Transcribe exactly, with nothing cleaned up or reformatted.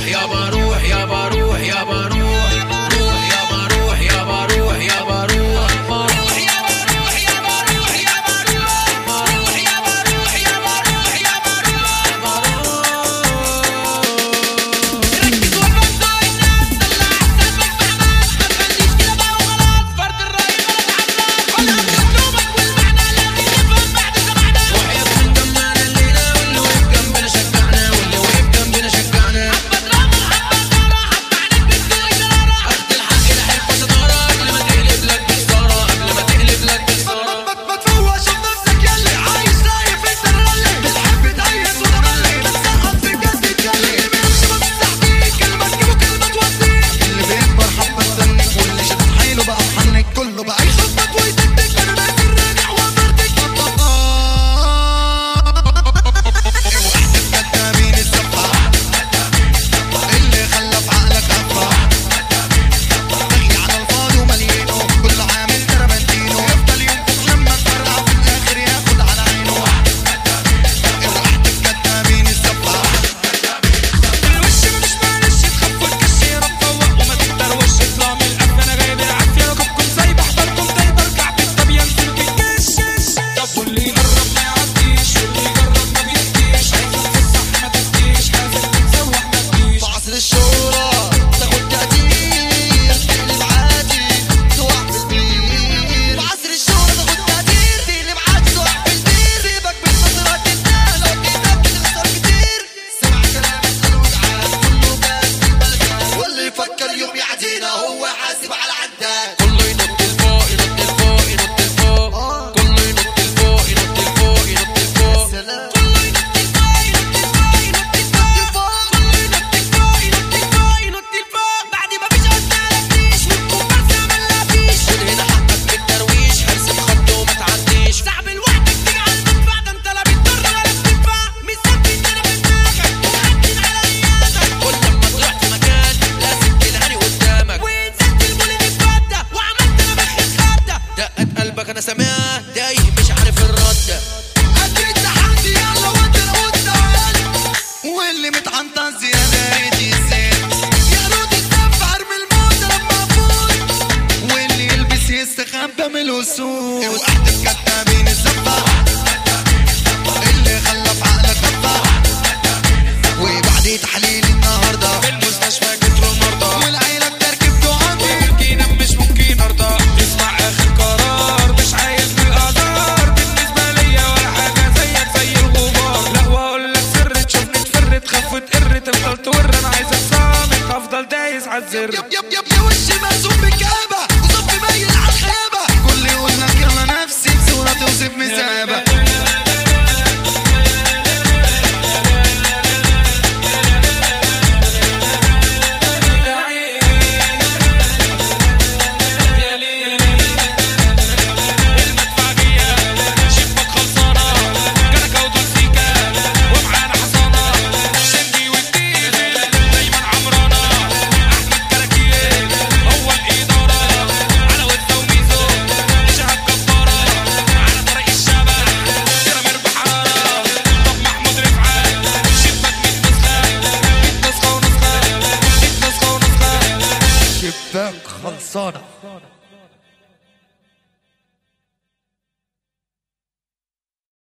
روح يابا روح يابا روح يابا روح روح يابا روح يابا روح يابا روح روح يابا روح يابا روح يابا روح روح يابا روح يابا روح يابا روح ركز وفضل الناس طلع حسابك بحماس ما تخليش كده بقى وخلاص فرد الرأي غلط عملاق خدها بأسلوبك والمعنى لازم يفهم بعد سمعنا وحياة من جمعنا الليلة واللي وقف جنبنا شجعنا واللي وقف جنبنا شجعنا حبة دراما وحبة إثارة حبة عنك بتسوق شرارة أخد الحق لحب ستارة قبل ما تقلب لك بخسارة قبل ما تقلب لك بخسارة ما تفوقش بنفسك ياللي عايش شايف انت الرلي بتحب تقيس وتملي بتسقط في الجد تجلي اللي بيمشي ما بتستحكيك كلمة تجيبه كلمة توديك اللي بيكبر حبة تستنيك واللي شدت حيله بقى محنك كله بقى يخبط ويدكدك انا ناسي الراجع وفردك وحدة كدابين الزفة اللي خلف عقلك هفة تغلي على الفاضي ومليينه كل عامل تربنتينه يفضل ينفخ لما تفرقع في الاخر ياخد على عينه وحدة كدابين الزفة الوش مش معلش تخف الكش يرفوق وما تتروش اطلع من القف انا جايب العافية ركبكم سايبة حضركم دايبة ارجع بالطب ينزل بالكش طب واللي يجرب ما يعديش واللي يجرب ما بيهديش عايزك في الصح ما تهديش عايزك تتسوح ما تجيش في عصر الشهرة تاخد تقدير تقلب عادي تقع في البير في عصر الشهرة تاخد تقدير تقلب عادي تقع في البير سيبك من نظرات الناس لو كده بتخسر كتير سمع كلام اسأل وتعال كله جاز في البلدان واللي يفكر يوم يعدينا هو حاسب على عداد كله ينط لفوق ينط لفوق ينط لفوق كله ينط لفوق ينط لفوق ينط لفوق سلام كله ينط لفوق ينط لفوق ينط لفوق كله ينط لفوق ينط لفوق ينط لفوق بعد ما فيش قلنا لفيش والكومبارس عملنا فيش خد هنا حقك من الترويش ارسم خط وما تعديش صعب لوحدك تيجي على المدفع ده انت لا بتضر ولا بتنفع مثبت انا في دماغك ومعدل على ايامك كل لما طلعت مكان لازم تلهاني قدامك ونزلت المولد اتفدى وعملت انا بخيت خدة دقت قلبك انا سامعها تايه مش عارف الرد قد التحدي يلا ودي القود تعال واللي متعنطن زيادة ريت يزيد يا رود الدف ارمي الموت لما افوت واللي يلبس يستخبى من الاسود وحدة كدابين الزفة اللي خلف عقلك هفة وبعد تحليل النهاردة في المستشفى كتروا المرضى والعيلة بتركب دعاء يمكن مش ممكن ارضى اسمع اخر قرار مش عايز من الاثار بالنسبه ليا ولا حاجه زيك زي الغبار لا واقول لك سر تشوفني تفر تخاف وتقر تفضل تور انا عايزك صامت افضل دايس عالزر يب يب يب يا وشي مرسوم بالكآبة وصف باين على الخيابة كل يقول لك يلا نفسي بصورة توصف مسابة شبك خلصانه كنكه ودوسيكا ومعانا حصانه شندي والديزل دايما عمرانه احمد كراكيل هو الاداره على وزه وميزو شهاب كفاره على طريق الشبح سيرامير بحاره طب محمود رفعت شبك ميت نسخه ميت نسخه ونسخه ميت نسخه ونسخه شباك خلصانة